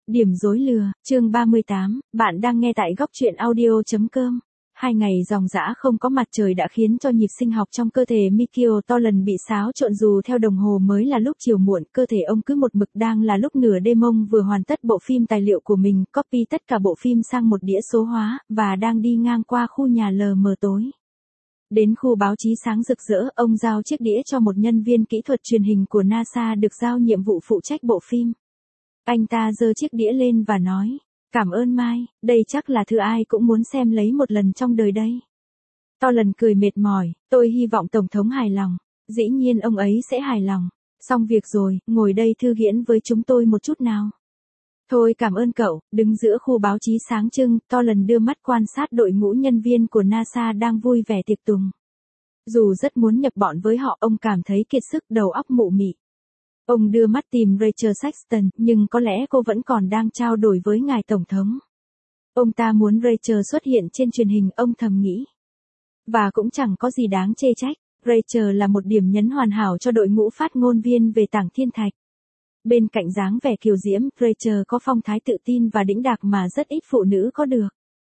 Điểm rối lừa, chương 38, bạn đang nghe tại góc truyện audio.com. 2 ngày ròng rã không có mặt trời đã khiến cho nhịp sinh học trong cơ thể Mikio Toland bị xáo trộn, dù theo đồng hồ mới là lúc chiều muộn, cơ thể ông cứ một mực đang là lúc nửa đêm. Ông vừa hoàn tất bộ phim tài liệu của mình, copy tất cả bộ phim sang một đĩa số hóa, và đang đi ngang qua khu nhà lờ mờ tối. Đến khu báo chí sáng rực rỡ, ông giao chiếc đĩa cho một nhân viên kỹ thuật truyền hình của NASA được giao nhiệm vụ phụ trách bộ phim. Anh ta giơ chiếc đĩa lên và nói, cảm ơn Mai, đây chắc là thứ ai cũng muốn xem lấy một lần trong đời đây. Toland cười mệt mỏi, tôi hy vọng Tổng thống hài lòng. Dĩ nhiên ông ấy sẽ hài lòng. Xong việc rồi, ngồi đây thư giãn với chúng tôi một chút nào. Thôi cảm ơn cậu. Đứng giữa khu báo chí sáng trưng, Toland đưa mắt quan sát đội ngũ nhân viên của NASA đang vui vẻ tiệc tùng. Dù rất muốn nhập bọn với họ, ông cảm thấy kiệt sức, đầu óc mụ mị. Ông đưa mắt tìm Rachel Sexton, nhưng có lẽ cô vẫn còn đang trao đổi với ngài Tổng thống. Ông ta muốn Rachel xuất hiện trên truyền hình, ông thầm nghĩ. Và cũng chẳng có gì đáng chê trách. Rachel là một điểm nhấn hoàn hảo cho đội ngũ phát ngôn viên về Tảng Thiên Thạch. Bên cạnh dáng vẻ kiều diễm, Rachel có phong thái tự tin và đĩnh đạc mà rất ít phụ nữ có được.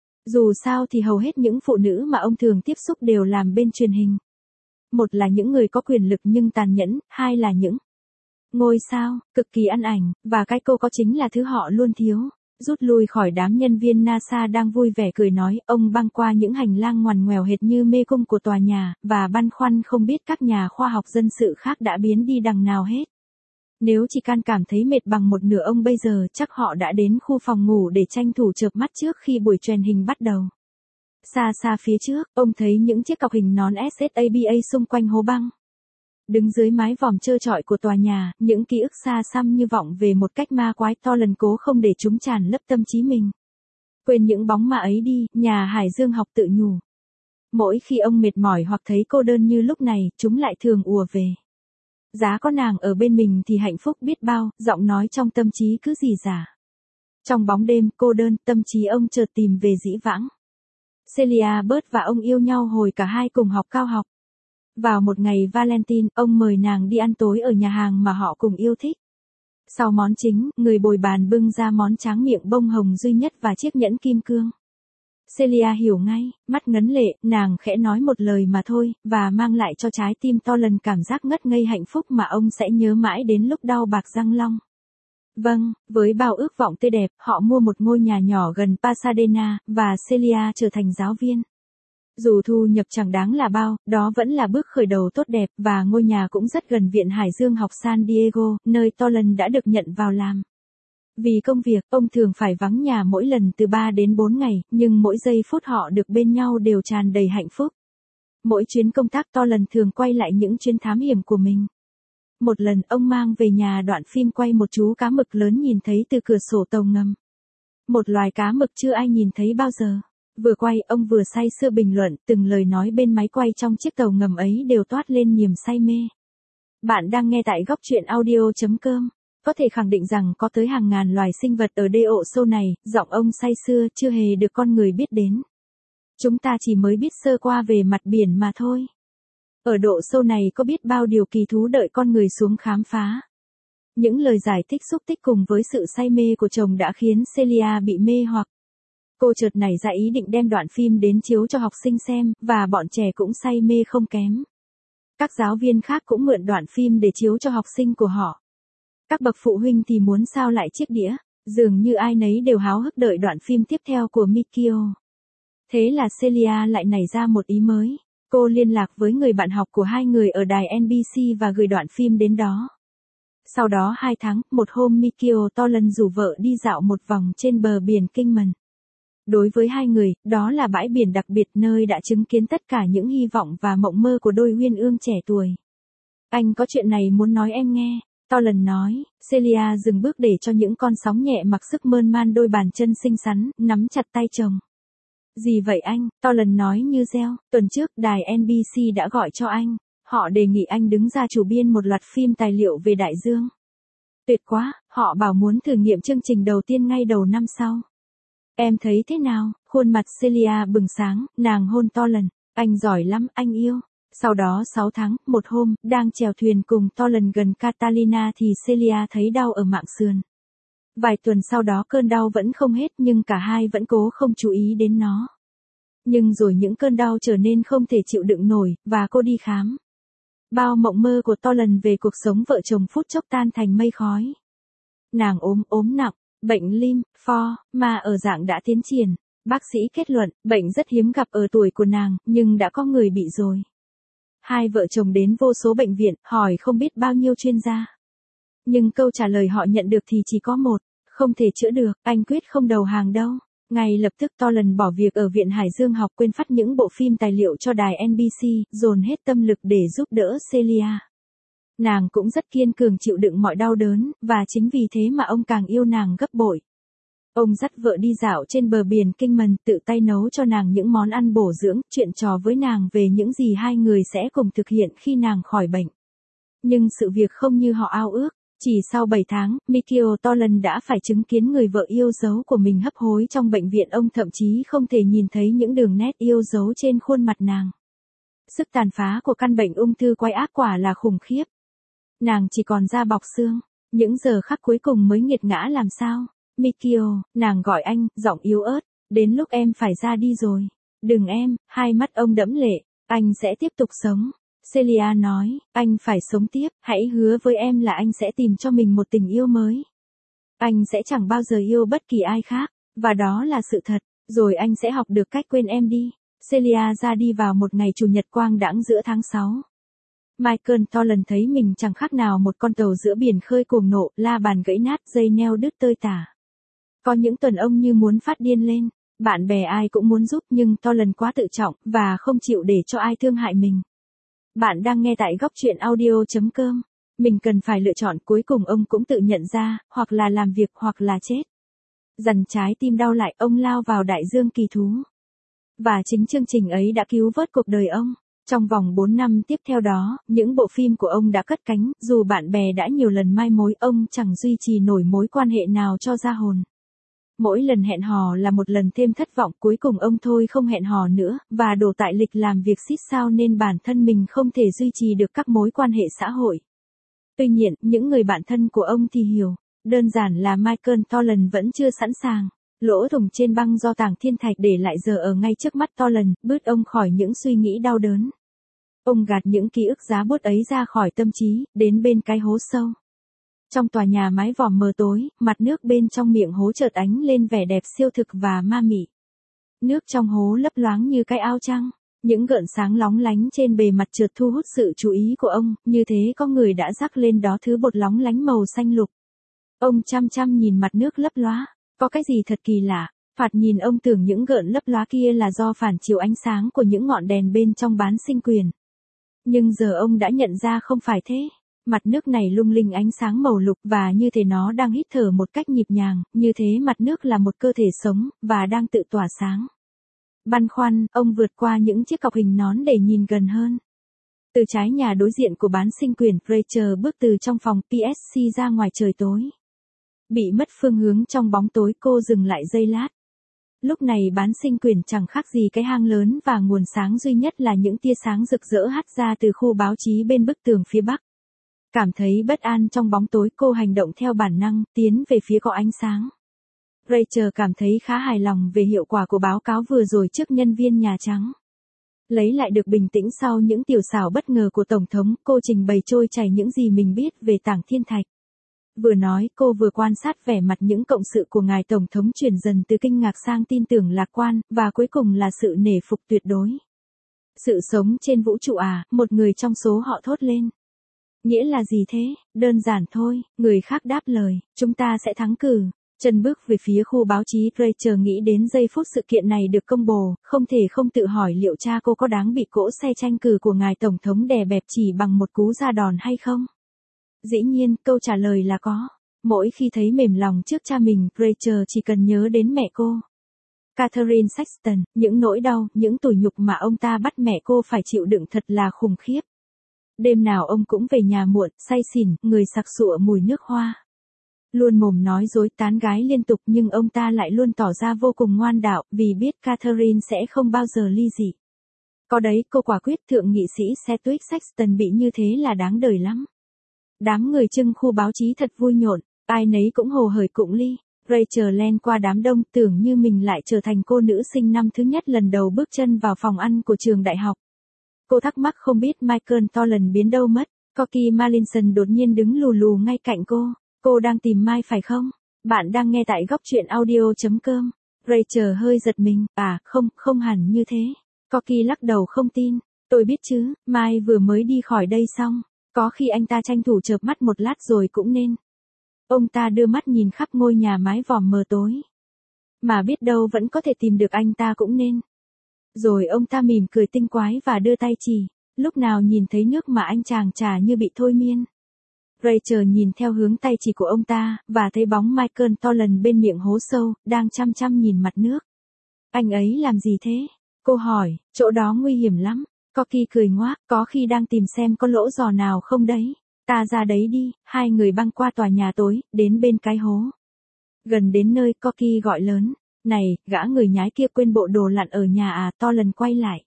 Dù sao thì hầu hết những phụ nữ mà ông thường tiếp xúc đều làm bên truyền hình. Một là những người có quyền lực nhưng tàn nhẫn, hai là những ngôi sao, cực kỳ ăn ảnh, và cái cô có chính là thứ họ luôn thiếu. Rút lui khỏi đám nhân viên NASA đang vui vẻ cười nói, ông băng qua những hành lang ngoằn ngoèo hệt như mê cung của tòa nhà, và băn khoăn không biết các nhà khoa học dân sự khác đã biến đi đằng nào hết. Nếu chỉ can cảm thấy mệt bằng một nửa ông bây giờ, chắc họ đã đến khu phòng ngủ để tranh thủ chợp mắt trước khi buổi truyền hình bắt đầu. Xa xa phía trước, ông thấy những chiếc cọc hình nón SSABA xung quanh hố băng. Đứng dưới mái vòm trơ trọi của tòa nhà, những ký ức xa xăm như vọng về một cách ma quái. Toland cố không để chúng tràn lấp tâm trí mình. Quên những bóng ma ấy đi, nhà hải dương học tự nhủ. Mỗi khi ông mệt mỏi hoặc thấy cô đơn như lúc này, chúng lại thường ùa về. Giá có nàng ở bên mình thì hạnh phúc biết bao, giọng nói trong tâm trí cứ rỉ rả. Trong bóng đêm, cô đơn, tâm trí ông chợt tìm về dĩ vãng. Celia Burt và ông yêu nhau hồi cả hai cùng học cao học. Vào một ngày Valentine, ông mời nàng đi ăn tối ở nhà hàng mà họ cùng yêu thích. Sau món chính, người bồi bàn bưng ra món tráng miệng bông hồng duy nhất và chiếc nhẫn kim cương. Celia hiểu ngay, mắt ngấn lệ, nàng khẽ nói một lời mà thôi, và mang lại cho trái tim Toland cảm giác ngất ngây hạnh phúc mà ông sẽ nhớ mãi đến lúc đau bạc răng long. Vâng, với bao ước vọng tươi đẹp, họ mua một ngôi nhà nhỏ gần Pasadena, và Celia trở thành giáo viên. Dù thu nhập chẳng đáng là bao, đó vẫn là bước khởi đầu tốt đẹp, và ngôi nhà cũng rất gần Viện Hải Dương học San Diego, nơi Toland đã được nhận vào làm. Vì công việc, ông thường phải vắng nhà mỗi lần từ 3 đến 4 ngày, nhưng mỗi giây phút họ được bên nhau đều tràn đầy hạnh phúc. Mỗi chuyến công tác Toland thường quay lại những chuyến thám hiểm của mình. Một lần ông mang về nhà đoạn phim quay một chú cá mực lớn nhìn thấy từ cửa sổ tàu ngầm. Một loài cá mực chưa ai nhìn thấy bao giờ. Vừa quay, ông vừa say sưa bình luận, từng lời nói bên máy quay trong chiếc tàu ngầm ấy đều toát lên niềm say mê. Bạn đang nghe tại góc truyện audio.com. Có thể khẳng định rằng có tới hàng ngàn loài sinh vật ở đê ộ sâu này, giọng ông say sưa chưa hề được con người biết đến. Chúng ta chỉ mới biết sơ qua về mặt biển mà thôi. Ở độ sâu này có biết bao điều kỳ thú đợi con người xuống khám phá. Những lời giải thích xúc tích cùng với sự say mê của chồng đã khiến Celia bị mê hoặc. Cô chợt nảy ra ý định đem đoạn phim đến chiếu cho học sinh xem, và bọn trẻ cũng say mê không kém. Các giáo viên khác cũng mượn đoạn phim để chiếu cho học sinh của họ. Các bậc phụ huynh thì muốn sao lại chiếc đĩa, dường như ai nấy đều háo hức đợi đoạn phim tiếp theo của Mikio. Thế là Celia lại nảy ra một ý mới. Cô liên lạc với người bạn học của hai người ở đài NBC và gửi đoạn phim đến đó. Sau đó 2 tháng, một hôm Mikio Toland rủ vợ đi dạo một vòng trên bờ biển Kingman. Đối với hai người, đó là bãi biển đặc biệt nơi đã chứng kiến tất cả những hy vọng và mộng mơ của đôi uyên ương trẻ tuổi. Anh có chuyện này muốn nói em nghe, Toland nói. Celia dừng bước để cho những con sóng nhẹ mặc sức mơn man đôi bàn chân xinh xắn, nắm chặt tay chồng. Gì vậy anh, Toland nói như reo, tuần trước đài NBC đã gọi cho anh, họ đề nghị anh đứng ra chủ biên một loạt phim tài liệu về đại dương. Tuyệt quá, họ bảo muốn thử nghiệm chương trình đầu tiên ngay đầu năm sau. Em thấy thế nào? Khuôn mặt Celia bừng sáng, nàng hôn Toland, anh giỏi lắm, anh yêu. Sau đó 6 tháng, một hôm, đang chèo thuyền cùng Toland gần Catalina thì Celia thấy đau ở mạn sườn. Vài tuần sau đó cơn đau vẫn không hết nhưng cả hai vẫn cố không chú ý đến nó. Nhưng rồi những cơn đau trở nên không thể chịu đựng nổi, và cô đi khám. Bao mộng mơ của Toland về cuộc sống vợ chồng phút chốc tan thành mây khói. Nàng ốm nặng, bệnh lymphoma ở dạng đã tiến triển. Bác sĩ kết luận, bệnh rất hiếm gặp ở tuổi của nàng, nhưng đã có người bị rồi. Hai vợ chồng đến vô số bệnh viện, hỏi không biết bao nhiêu chuyên gia. Nhưng câu trả lời họ nhận được thì chỉ có một, không thể chữa được, anh quyết không đầu hàng đâu. Ngay lập tức Toland bỏ việc ở Viện Hải Dương học, quên phát những bộ phim tài liệu cho đài NBC, dồn hết tâm lực để giúp đỡ Celia. Nàng cũng rất kiên cường chịu đựng mọi đau đớn, và chính vì thế mà ông càng yêu nàng gấp bội. Ông dắt vợ đi dạo trên bờ biển Kinh Mần, tự tay nấu cho nàng những món ăn bổ dưỡng, chuyện trò với nàng về những gì hai người sẽ cùng thực hiện khi nàng khỏi bệnh. Nhưng sự việc không như họ ao ước. Chỉ sau 7 tháng, Michael Toland đã phải chứng kiến người vợ yêu dấu của mình hấp hối trong bệnh viện. Ông thậm chí không thể nhìn thấy những đường nét yêu dấu trên khuôn mặt nàng. Sức tàn phá của căn bệnh ung thư quái ác quả là khủng khiếp. Nàng chỉ còn da bọc xương. Những giờ khắc cuối cùng mới nghiệt ngã làm sao. Michael, nàng gọi anh, giọng yếu ớt. Đến lúc em phải ra đi rồi. Đừng em, hai mắt ông đẫm lệ. Anh sẽ tiếp tục sống. Celia nói, anh phải sống tiếp, hãy hứa với em là anh sẽ tìm cho mình một tình yêu mới. Anh sẽ chẳng bao giờ yêu bất kỳ ai khác, và đó là sự thật, rồi anh sẽ học được cách quên em đi. Celia ra đi vào một ngày chủ nhật quang đãng giữa tháng 6. Michael Toland thấy mình chẳng khác nào một con tàu giữa biển khơi cuồng nộ, la bàn gãy nát, dây neo đứt tơi tả. Có những tuần ông như muốn phát điên lên, bạn bè ai cũng muốn giúp nhưng Toland quá tự trọng, và không chịu để cho ai thương hại mình. Bạn đang nghe tại góc truyện audio.com. Mình cần phải lựa chọn, cuối cùng ông cũng tự nhận ra, hoặc là làm việc hoặc là chết. Dằn trái tim đau lại, ông lao vào đại dương kỳ thú. Và chính chương trình ấy đã cứu vớt cuộc đời ông. Trong vòng 4 năm tiếp theo đó, những bộ phim của ông đã cất cánh, dù bạn bè đã nhiều lần mai mối, ông chẳng duy trì nổi mối quan hệ nào cho ra hồn. Mỗi lần hẹn hò là một lần thêm thất vọng, cuối cùng ông thôi không hẹn hò nữa, và đổ tại lịch làm việc xít sao nên bản thân mình không thể duy trì được các mối quan hệ xã hội. Tuy nhiên, những người bạn thân của ông thì hiểu, đơn giản là Michael Toland vẫn chưa sẵn sàng. Lỗ thủng trên băng do tảng thiên thạch để lại giờ ở ngay trước mắt Toland, bứt ông khỏi những suy nghĩ đau đớn. Ông gạt những ký ức giá buốt ấy ra khỏi tâm trí, đến bên cái hố sâu. Trong tòa nhà mái vòm mờ tối, mặt nước bên trong miệng hố chợt ánh lên vẻ đẹp siêu thực và ma mị. Nước trong hố lấp loáng như cái ao trăng, những gợn sáng lóng lánh trên bề mặt chợt thu hút sự chú ý của ông, như thế có người đã rắc lên đó thứ bột lóng lánh màu xanh lục. Ông chăm chăm nhìn mặt nước lấp lóa, có cái gì thật kỳ lạ, thoạt nhìn ông tưởng những gợn lấp lóa kia là do phản chiếu ánh sáng của những ngọn đèn bên trong bán sinh quyền. Nhưng giờ ông đã nhận ra không phải thế. Mặt nước này lung linh ánh sáng màu lục và như thể nó đang hít thở một cách nhịp nhàng, như thế mặt nước là một cơ thể sống, và đang tự tỏa sáng. Băn khoăn, ông vượt qua những chiếc cọc hình nón để nhìn gần hơn. Từ trái nhà đối diện của bán sinh quyền, Rachel bước từ trong phòng PSC ra ngoài trời tối. Bị mất phương hướng trong bóng tối, cô dừng lại giây lát. Lúc này bán sinh quyền chẳng khác gì cái hang lớn và nguồn sáng duy nhất là những tia sáng rực rỡ hắt ra từ khu báo chí bên bức tường phía bắc. Cảm thấy bất an trong bóng tối, cô hành động theo bản năng, tiến về phía có ánh sáng. Rachel cảm thấy khá hài lòng về hiệu quả của báo cáo vừa rồi trước nhân viên Nhà Trắng. Lấy lại được bình tĩnh sau những tiểu xảo bất ngờ của Tổng thống, cô trình bày trôi chảy những gì mình biết về tảng thiên thạch. Vừa nói, cô vừa quan sát vẻ mặt những cộng sự của ngài Tổng thống chuyển dần từ kinh ngạc sang tin tưởng lạc quan, và cuối cùng là sự nể phục tuyệt đối. Sự sống trên vũ trụ à, một người trong số họ thốt lên. Nghĩa là gì thế? Đơn giản thôi, người khác đáp lời, chúng ta sẽ thắng cử. Chân bước về phía khu báo chí, Rachel nghĩ đến giây phút sự kiện này được công bố, không thể không tự hỏi liệu cha cô có đáng bị cỗ xe tranh cử của ngài Tổng thống đè bẹp chỉ bằng một cú ra đòn hay không? Dĩ nhiên, câu trả lời là có. Mỗi khi thấy mềm lòng trước cha mình, Rachel chỉ cần nhớ đến mẹ cô. Catherine Sexton, những nỗi đau, những tủi nhục mà ông ta bắt mẹ cô phải chịu đựng thật là khủng khiếp. Đêm nào ông cũng về nhà muộn, say xỉn, người sặc sụa mùi nước hoa. Luôn mồm nói dối tán gái liên tục, nhưng ông ta lại luôn tỏ ra vô cùng ngoan đạo, vì biết Catherine sẽ không bao giờ ly dị. Có đấy, cô quả quyết. Thượng nghị sĩ Sedgwick Sexton bị như thế là đáng đời lắm. Đám người trưng khu báo chí thật vui nhộn. Ai nấy cũng hồ hởi cụng ly. Rachel len qua đám đông tưởng như mình lại trở thành cô nữ sinh năm thứ nhất lần đầu bước chân vào phòng ăn của trường đại học. Cô thắc mắc không biết Michael Tolan biến đâu mất. Corky Marlinson đột nhiên đứng lù lù ngay cạnh cô. Cô đang tìm Mai phải không? Bạn đang nghe tại góc truyện audio.com. Rachel hơi giật mình. À, không hẳn như thế. Corky lắc đầu không tin. Tôi biết chứ, Mai vừa mới đi khỏi đây xong. Có khi anh ta tranh thủ chợp mắt một lát rồi cũng nên. Ông ta đưa mắt nhìn khắp ngôi nhà mái vòm mờ tối. Mà biết đâu vẫn có thể tìm được anh ta cũng nên. Rồi ông ta mỉm cười tinh quái và đưa tay chỉ. Lúc nào nhìn thấy nước mà anh chàng trà như bị thôi miên. Rachel nhìn theo hướng tay chỉ của ông ta, và thấy bóng Michael Tolan bên miệng hố sâu, đang chăm chăm nhìn mặt nước. Anh ấy làm gì thế? Cô hỏi, chỗ đó nguy hiểm lắm. Corky cười ngoác, có khi đang tìm xem có lỗ giò nào không đấy. Ta ra đấy đi. Hai người băng qua tòa nhà tối, đến bên cái hố. Gần đến nơi, Corky gọi lớn. Này, gã người nhái kia quên bộ đồ lặn ở nhà à? Tolan quay lại.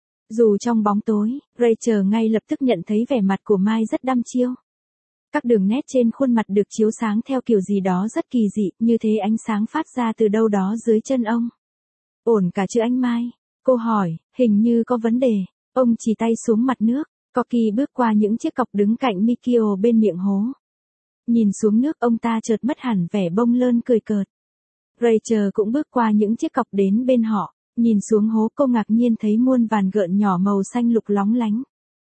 Dù trong bóng tối, Rachel ngay lập tức nhận thấy vẻ mặt của Mai rất đăm chiêu. Các đường nét trên khuôn mặt được chiếu sáng theo kiểu gì đó rất kỳ dị, như thế ánh sáng phát ra từ đâu đó dưới chân ông. Ổn cả chứ anh Mai? Cô hỏi, hình như có vấn đề. Ông chỉ tay xuống mặt nước. Corky bước qua những chiếc cọc đứng cạnh Mikio bên miệng hố. Nhìn xuống nước, ông ta chợt mất hẳn vẻ bông lơn cười cợt. Rachel cũng bước qua những chiếc cọc đến bên họ. Nhìn xuống hố, cô ngạc nhiên thấy muôn vàn gợn nhỏ màu xanh lục lóng lánh.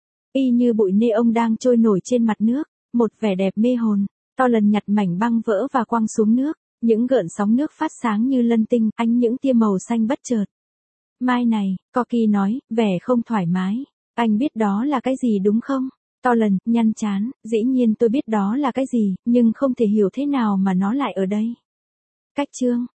Y như bụi neon đang trôi nổi trên mặt nước. Một vẻ đẹp mê hồn. Tolan nhặt mảnh băng vỡ và quăng xuống nước. Những gợn sóng nước phát sáng như lân tinh, ánh những tia màu xanh bất chợt. Mai này, Corky nói, vẻ không thoải mái. Anh biết đó là cái gì đúng không? Tolan nhăn chán, dĩ nhiên tôi biết đó là cái gì, nhưng không thể hiểu thế nào mà nó lại ở đây. Cách chương